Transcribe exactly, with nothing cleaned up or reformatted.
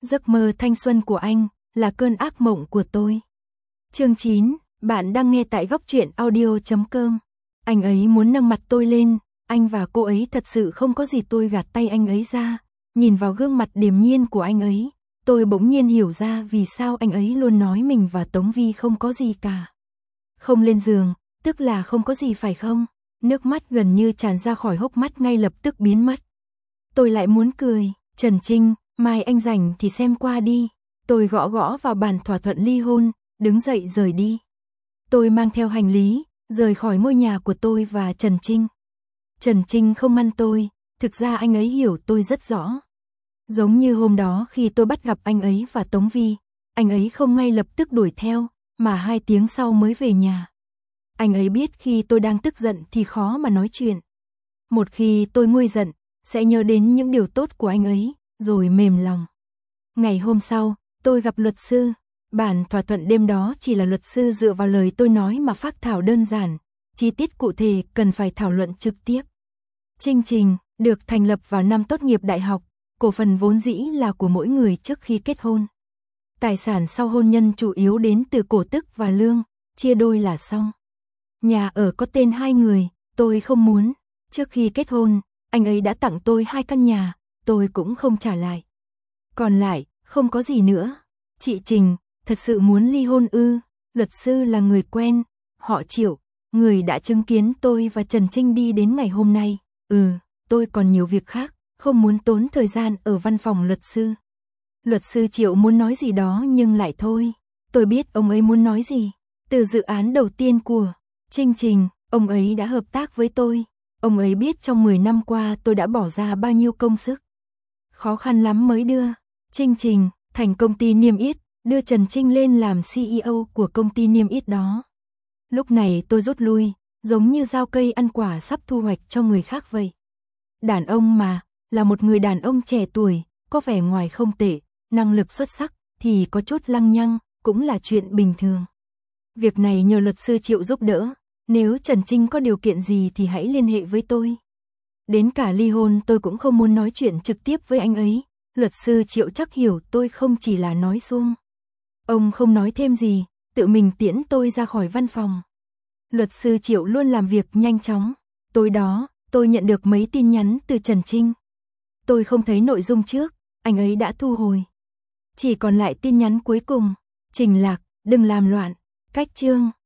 Giấc mơ thanh xuân của anh là cơn ác mộng của tôi. Chương chín, bạn đang nghe tại góc truyện audio chấm com. Anh ấy muốn nâng mặt tôi lên, anh và cô ấy thật sự không có gì. Tôi gạt tay anh ấy ra, nhìn vào gương mặt điềm nhiên của anh ấy, tôi bỗng nhiên hiểu ra vì sao anh ấy luôn nói mình và Tống Vi không có gì cả. Không lên giường, tức là không có gì phải không? Nước mắt gần như tràn ra khỏi hốc mắt ngay lập tức biến mất. Tôi lại muốn cười, Trần Trinh, mai anh rảnh thì xem qua đi. Tôi gõ gõ vào bàn thỏa thuận ly hôn, đứng dậy rời đi. Tôi mang theo hành lý, rời khỏi ngôi nhà của tôi và Trần Trinh. Trần Trinh không ngăn tôi, thực ra anh ấy hiểu tôi rất rõ. Giống như hôm đó khi tôi bắt gặp anh ấy và Tống Vi, anh ấy không ngay lập tức đuổi theo, mà hai tiếng sau mới về nhà. Anh ấy biết khi tôi đang tức giận thì khó mà nói chuyện. Một khi tôi nguôi giận, sẽ nhớ đến những điều tốt của anh ấy, rồi mềm lòng. Ngày hôm sau, tôi gặp luật sư. Bản thỏa thuận đêm đó chỉ là luật sư dựa vào lời tôi nói mà phác thảo đơn giản, chi tiết cụ thể cần phải thảo luận trực tiếp. Chương trình được thành lập vào năm tốt nghiệp đại học, cổ phần vốn dĩ là của mỗi người trước khi kết hôn. Tài sản sau hôn nhân chủ yếu đến từ cổ tức và lương, chia đôi là xong. Nhà ở có tên hai người, tôi không muốn. Trước khi kết hôn, anh ấy đã tặng tôi hai căn nhà, tôi cũng không trả lại. Còn lại, không có gì nữa. Chị Trình, thật sự muốn ly hôn ư? Luật sư là người quen, họ Triệu, người đã chứng kiến tôi và Trần Trinh đi đến ngày hôm nay. Ừ, tôi còn nhiều việc khác, không muốn tốn thời gian ở văn phòng luật sư. Luật sư Triệu muốn nói gì đó nhưng lại thôi. Tôi biết ông ấy muốn nói gì. Từ dự án đầu tiên của Chương trình, ông ấy đã hợp tác với tôi. Ông ấy biết trong mười năm qua tôi đã bỏ ra bao nhiêu công sức. Khó khăn lắm mới đưa Chương trình thành công ty niêm yết, đưa Trần Trinh lên làm xê e ô của công ty niêm yết đó. Lúc này tôi rút lui, giống như rau cây ăn quả sắp thu hoạch cho người khác vậy. Đàn ông mà, là một người đàn ông trẻ tuổi, có vẻ ngoài không tệ, năng lực xuất sắc, thì có chút lăng nhăng, cũng là chuyện bình thường. Việc này nhờ luật sư Triệu giúp đỡ, nếu Trần Trinh có điều kiện gì thì hãy liên hệ với tôi. Đến cả ly hôn tôi cũng không muốn nói chuyện trực tiếp với anh ấy, luật sư Triệu chắc hiểu tôi không chỉ là nói suông. Ông không nói thêm gì, tự mình tiễn tôi ra khỏi văn phòng. Luật sư Triệu luôn làm việc nhanh chóng. Tối đó, tôi nhận được mấy tin nhắn từ Trần Trinh. Tôi không thấy nội dung trước, anh ấy đã thu hồi. Chỉ còn lại tin nhắn cuối cùng, Trình Lạc, đừng làm loạn, cách chương.